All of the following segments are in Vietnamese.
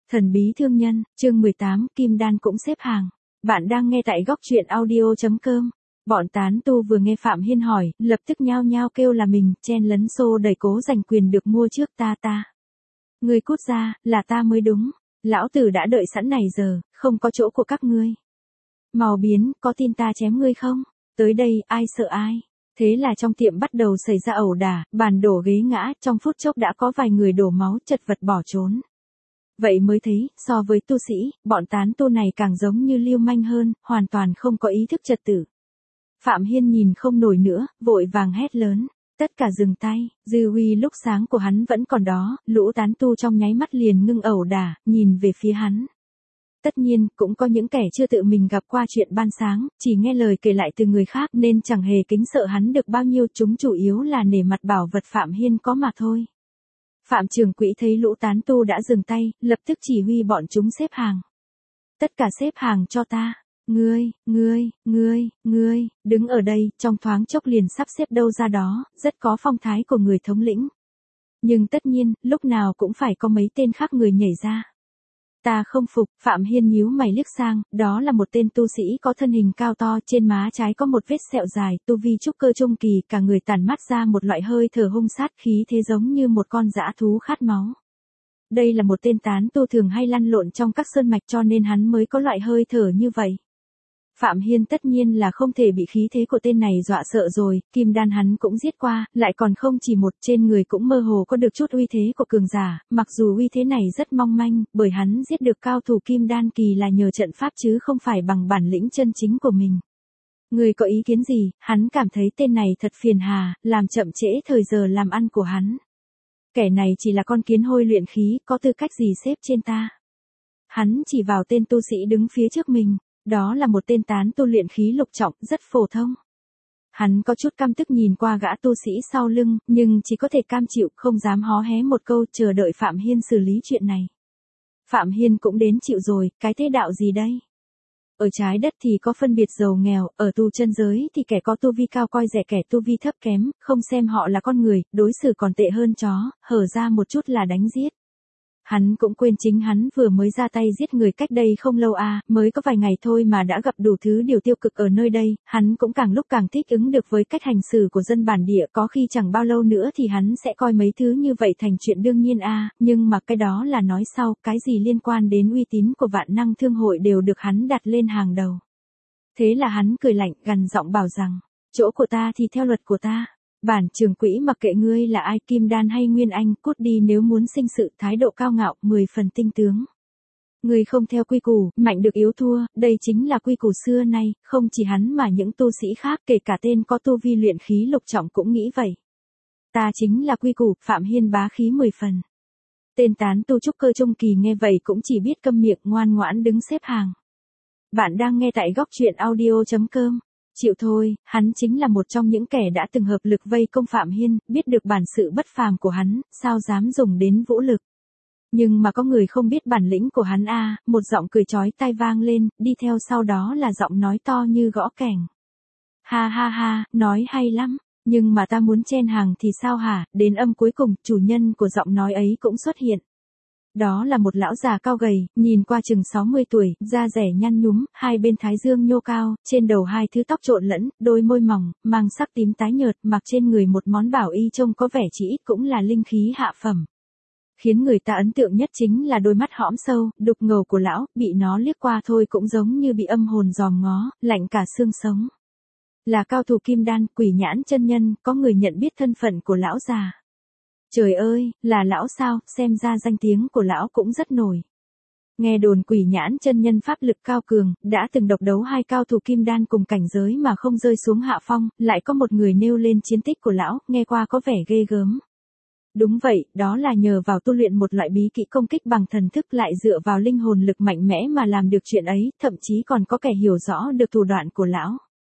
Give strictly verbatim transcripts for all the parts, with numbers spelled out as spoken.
Thần bí thương nhân, chương mười tám, Kim Đan cũng xếp hàng. Bạn đang nghe tại góc truyện audio chấm com. Bọn tán tu vừa nghe Phạm Hiên hỏi, lập tức nhao nhao kêu là mình, chen lấn xô đẩy cố giành quyền được mua trước ta ta. Ngươi cút ra, là ta mới đúng. Lão tử đã đợi sẵn này giờ, không có chỗ của các ngươi. Màu biến, có tin ta chém ngươi không? Tới đây, ai sợ ai? Thế là trong tiệm bắt đầu xảy ra ẩu đả, bàn đổ ghế ngã, trong phút chốc đã có vài người đổ máu chật vật bỏ trốn. Vậy mới thấy, so với tu sĩ, bọn tán tu này càng giống như lưu manh hơn, hoàn toàn không có ý thức trật tự. Phạm Hiên nhìn không nổi nữa, vội vàng hét lớn. Tất cả dừng tay, dư uy lúc sáng của hắn vẫn còn đó, lũ tán tu trong nháy mắt liền ngưng ẩu đả, nhìn về phía hắn. Tất nhiên, cũng có những kẻ chưa tự mình gặp qua chuyện ban sáng, chỉ nghe lời kể lại từ người khác nên chẳng hề kính sợ hắn được bao nhiêu, chúng chủ yếu là nể mặt bảo vật Phạm Hiên có mà thôi. Phạm Trường Quỹ thấy lũ tán tu đã dừng tay, lập tức chỉ huy bọn chúng xếp hàng. Tất cả xếp hàng cho ta. Ngươi, ngươi, ngươi, ngươi, đứng ở đây, trong thoáng chốc liền sắp xếp đâu ra đó, rất có phong thái của người thống lĩnh. Nhưng tất nhiên, lúc nào cũng phải có mấy tên khác người nhảy ra. Ta không phục, Phạm Hiên nhíu mày liếc sang, đó là một tên tu sĩ có thân hình cao to, trên má trái có một vết sẹo dài, tu vi trúc cơ trung kỳ, cả người tản mát ra một loại hơi thở hung sát khí thế giống như một con dã thú khát máu. Đây là một tên tán tu thường hay lăn lộn trong các sơn mạch cho nên hắn mới có loại hơi thở như vậy. Phạm Hiên tất nhiên là không thể bị khí thế của tên này dọa sợ rồi, kim đan hắn cũng giết qua, lại còn không chỉ một, trên người cũng mơ hồ có được chút uy thế của cường giả, mặc dù uy thế này rất mong manh, bởi hắn giết được cao thủ kim đan kỳ là nhờ trận pháp chứ không phải bằng bản lĩnh chân chính của mình. Người có ý kiến gì? Hắn cảm thấy tên này thật phiền hà, làm chậm trễ thời giờ làm ăn của hắn. Kẻ này chỉ là con kiến hôi luyện khí, có tư cách gì xếp trên ta? Hắn chỉ vào tên tu sĩ đứng phía trước mình. Đó là một tên tán tu luyện khí lục trọng, rất phổ thông. Hắn có chút căm tức nhìn qua gã tu sĩ sau lưng, nhưng chỉ có thể cam chịu, không dám hó hé một câu, chờ đợi Phạm Hiên xử lý chuyện này. Phạm Hiên cũng đến chịu rồi, cái thế đạo gì đây? Ở trái đất thì có phân biệt giàu nghèo, ở tu chân giới thì kẻ có tu vi cao coi rẻ kẻ tu vi thấp kém, không xem họ là con người, đối xử còn tệ hơn chó, hở ra một chút là đánh giết. Hắn cũng quên chính hắn vừa mới ra tay giết người cách đây không lâu à, mới có vài ngày thôi mà đã gặp đủ thứ điều tiêu cực ở nơi đây, hắn cũng càng lúc càng thích ứng được với cách hành xử của dân bản địa, có khi chẳng bao lâu nữa thì hắn sẽ coi mấy thứ như vậy thành chuyện đương nhiên à, nhưng mà cái đó là nói sau, cái gì liên quan đến uy tín của Vạn Năng Thương hội đều được hắn đặt lên hàng đầu. Thế là hắn cười lạnh, gằn giọng bảo rằng, chỗ của ta thì theo luật của ta. Bản Trường Quỹ mặc kệ ngươi là ai, kim đan hay nguyên anh, cút đi nếu muốn sinh sự, thái độ cao ngạo, mười phần tinh tướng. Ngươi không theo quy củ, mạnh được yếu thua, đây chính là quy củ xưa nay, không chỉ hắn mà những tu sĩ khác, kể cả tên có tu vi luyện khí lục trọng cũng nghĩ vậy. Ta chính là quy củ, Phạm Hiên bá khí mười phần. Tên tán tu trúc cơ trung kỳ nghe vậy cũng chỉ biết câm miệng, ngoan ngoãn đứng xếp hàng. Bạn đang nghe tại góc truyện audio chấm com. Chịu thôi, hắn chính là một trong những kẻ đã từng hợp lực vây công Phạm Hiên, biết được bản sự bất phàm của hắn, sao dám dùng đến vũ lực. Nhưng mà có người không biết bản lĩnh của hắn a, một giọng cười chói tai vang lên, đi theo sau đó là giọng nói to như gõ kèn. Ha ha ha, nói hay lắm, nhưng mà ta muốn chen hàng thì sao hả? Đến âm cuối cùng, chủ nhân của giọng nói ấy cũng xuất hiện. Đó là một lão già cao gầy, nhìn qua chừng sáu mươi tuổi, da rẻ nhăn nhúm, hai bên thái dương nhô cao, trên đầu hai thứ tóc trộn lẫn, đôi môi mỏng, mang sắc tím tái nhợt, mặc trên người một món bảo y trông có vẻ chỉ ít cũng là linh khí hạ phẩm. Khiến người ta ấn tượng nhất chính là đôi mắt hõm sâu, đục ngầu của lão, bị nó liếc qua thôi cũng giống như bị âm hồn dòm ngó, lạnh cả xương sống. Là cao thủ kim đan, Quỷ Nhãn chân nhân, có người nhận biết thân phận của lão già. Trời ơi, là lão sao, xem ra danh tiếng của lão cũng rất nổi. Nghe đồn Quỷ Nhãn chân nhân pháp lực cao cường, đã từng độc đấu hai cao thủ kim đan cùng cảnh giới mà không rơi xuống hạ phong, lại có một người nêu lên chiến tích của lão, nghe qua có vẻ ghê gớm. Đúng vậy, đó là nhờ vào tu luyện một loại bí kỹ công kích bằng thần thức lại dựa vào linh hồn lực mạnh mẽ mà làm được chuyện ấy, thậm chí còn có kẻ hiểu rõ được thủ đoạn của lão.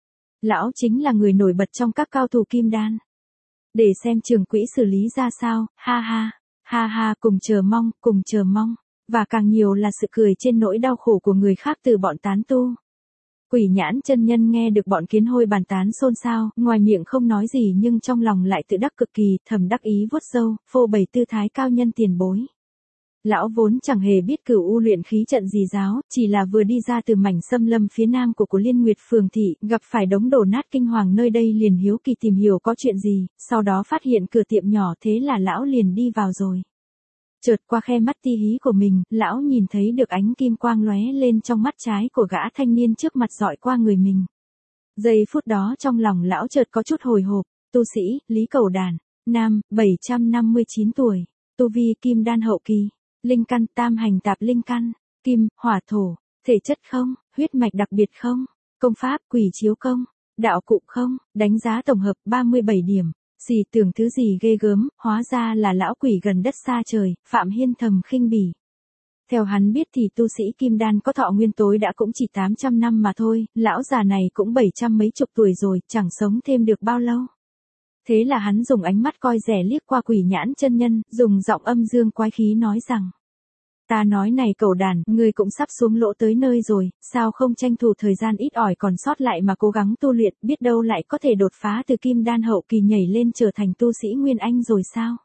Lão chính là người nổi bật trong các cao thủ kim đan. Để xem Trường Quỹ xử lý ra sao, ha ha, ha ha, cùng chờ mong, cùng chờ mong, và càng nhiều là sự cười trên nỗi đau khổ của người khác từ bọn tán tu. Quỷ Nhãn chân nhân nghe được bọn kiến hôi bàn tán xôn xao, ngoài miệng không nói gì nhưng trong lòng lại tự đắc cực kỳ, thầm đắc ý vuốt râu, phô bày tư thái cao nhân tiền bối. Lão vốn chẳng hề biết Cửu U luyện khí trận gì giáo, chỉ là vừa đi ra từ mảnh xâm lâm phía nam của của Liên Nguyệt Phường thị, gặp phải đống đổ nát kinh hoàng nơi đây liền hiếu kỳ tìm hiểu có chuyện gì, sau đó phát hiện cửa tiệm nhỏ thế là lão liền đi vào rồi. Chợt qua khe mắt ti hí của mình, lão nhìn thấy được ánh kim quang lóe lên trong mắt trái của gã thanh niên trước mặt dọi qua người mình. Giây phút đó trong lòng lão chợt có chút hồi hộp, tu sĩ, Lý Cẩu Đàn, nam, bảy trăm năm mươi chín tuổi, tu vi kim đan hậu kỳ, linh căn tam hành tạp linh căn, kim, hỏa thổ, thể chất không, huyết mạch đặc biệt không, công pháp quỷ chiếu công, đạo cụ không, đánh giá tổng hợp ba mươi bảy điểm. Xì tưởng thứ gì ghê gớm, hóa ra là lão quỷ gần đất xa trời, Phạm Hiên thầm khinh bỉ. Theo hắn biết thì tu sĩ kim đan có thọ nguyên tối đã cũng chỉ tám trăm năm mà thôi, lão già này cũng bảy trăm mấy chục tuổi rồi, chẳng sống thêm được bao lâu. Thế là hắn dùng ánh mắt coi rẻ liếc qua Quỷ Nhãn chân nhân, dùng giọng âm dương quái khí nói rằng: Ta nói này Cẩu Đàn, ngươi cũng sắp xuống lỗ tới nơi rồi, sao không tranh thủ thời gian ít ỏi còn sót lại mà cố gắng tu luyện, biết đâu lại có thể đột phá từ kim đan hậu kỳ nhảy lên trở thành tu sĩ Nguyên Anh rồi sao?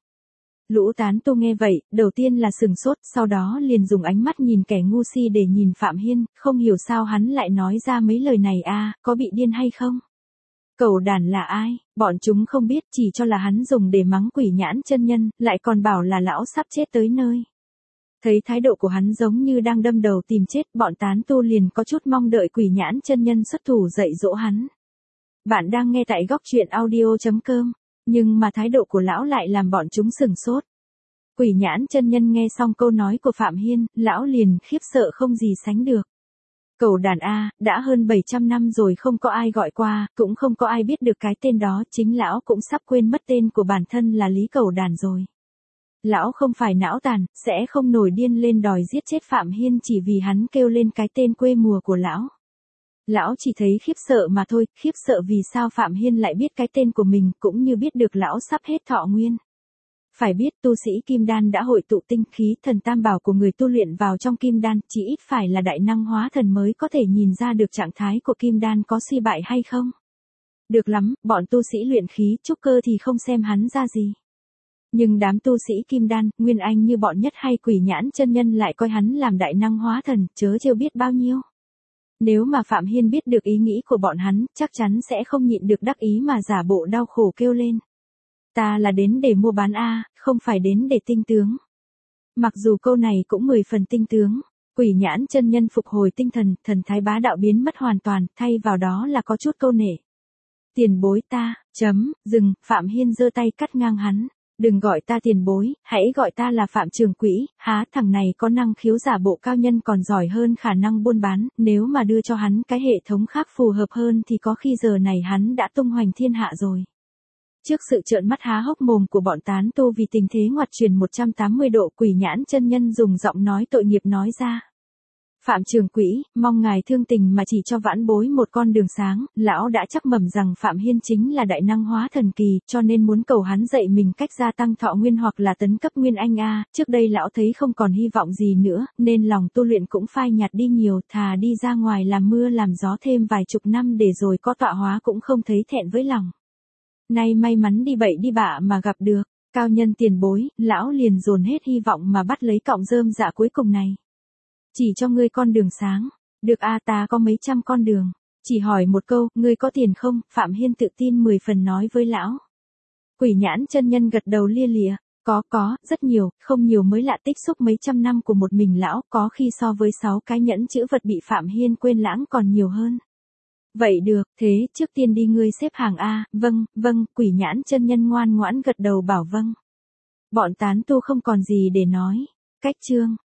Lũ tán tu nghe vậy, đầu tiên là sừng sốt, sau đó liền dùng ánh mắt nhìn kẻ ngu si để nhìn Phạm Hiên, không hiểu sao hắn lại nói ra mấy lời này a, có bị điên hay không? Cẩu Đàn là ai? Bọn chúng không biết, chỉ cho là hắn dùng để mắng Quỷ Nhãn chân nhân, lại còn bảo là lão sắp chết tới nơi. Thấy thái độ của hắn giống như đang đâm đầu tìm chết, bọn tán tu liền có chút mong đợi Quỷ Nhãn chân nhân xuất thủ dạy dỗ hắn. Bạn đang nghe tại góc truyện audio chấm com, nhưng mà thái độ của lão lại làm bọn chúng sừng sốt. Quỷ Nhãn chân nhân nghe xong câu nói của Phạm Hiên, lão liền khiếp sợ không gì sánh được. Cẩu Đàn a, đã hơn bảy trăm năm rồi không có ai gọi qua, cũng không có ai biết được cái tên đó, chính lão cũng sắp quên mất tên của bản thân là Lý Cẩu Đàn rồi. Lão không phải não tàn, sẽ không nổi điên lên đòi giết chết Phạm Hiên chỉ vì hắn kêu lên cái tên quê mùa của lão. Lão chỉ thấy khiếp sợ mà thôi, khiếp sợ vì sao Phạm Hiên lại biết cái tên của mình, cũng như biết được lão sắp hết thọ nguyên. Phải biết tu sĩ kim đan đã hội tụ tinh khí thần tam bảo của người tu luyện vào trong kim đan, chỉ ít phải là đại năng hóa thần mới có thể nhìn ra được trạng thái của kim đan có suy bại hay không. Được lắm, bọn tu sĩ luyện khí trúc cơ thì không xem hắn ra gì. Nhưng đám tu sĩ kim đan, Nguyên Anh như bọn Nhất hay Quỷ Nhãn chân nhân lại coi hắn làm đại năng hóa thần, chớ trêu biết bao nhiêu. Nếu mà Phạm Hiên biết được ý nghĩ của bọn hắn, chắc chắn sẽ không nhịn được đắc ý mà giả bộ đau khổ kêu lên. Ta là đến để mua bán a, không phải đến để tinh tướng. Mặc dù câu này cũng mười phần tinh tướng, Quỷ Nhãn chân nhân phục hồi tinh thần, thần thái bá đạo biến mất hoàn toàn, thay vào đó là có chút câu nể. Tiền bối ta, chấm, dừng, Phạm Hiên giơ tay cắt ngang hắn. Đừng gọi ta tiền bối, hãy gọi ta là Phạm Trường Quỹ, há thằng này có năng khiếu giả bộ cao nhân còn giỏi hơn khả năng buôn bán, nếu mà đưa cho hắn cái hệ thống khác phù hợp hơn thì có khi giờ này hắn đã tung hoành thiên hạ rồi. Trước sự trợn mắt há hốc mồm của bọn tán tu vì tình thế ngoặt chuyển một trăm tám mươi độ, Quỷ Nhãn chân nhân dùng giọng nói tội nghiệp nói ra. Phạm Trường Quỹ, mong ngài thương tình mà chỉ cho vãn bối một con đường sáng, lão đã chắc mẩm rằng Phạm Hiên chính là đại năng hóa thần kỳ, cho nên muốn cầu hắn dạy mình cách gia tăng thọ nguyên hoặc là tấn cấp Nguyên Anh a. Trước đây lão thấy không còn hy vọng gì nữa, nên lòng tu luyện cũng phai nhạt đi nhiều, thà đi ra ngoài làm mưa làm gió thêm vài chục năm để rồi có tọa hóa cũng không thấy thẹn với lòng. Nay may mắn đi bậy đi bạ mà gặp được cao nhân tiền bối, lão liền dồn hết hy vọng mà bắt lấy cọng rơm dạ cuối cùng này. Chỉ cho ngươi con đường sáng. Được a, ta có mấy trăm con đường. Chỉ hỏi một câu, ngươi có tiền không? Phạm Hiên tự tin mười phần nói với lão. Quỷ Nhãn chân nhân gật đầu lia lịa. Có có, rất nhiều, không nhiều mới lạ, tích xúc mấy trăm năm của một mình lão, có khi so với sáu cái nhẫn chữ vật bị Phạm Hiên quên lãng còn nhiều hơn. Vậy được, thế, trước tiên đi ngươi xếp hàng a. Vâng, vâng, Quỷ Nhãn chân nhân ngoan ngoãn gật đầu bảo vâng. Bọn tán tu không còn gì để nói. Cách chương.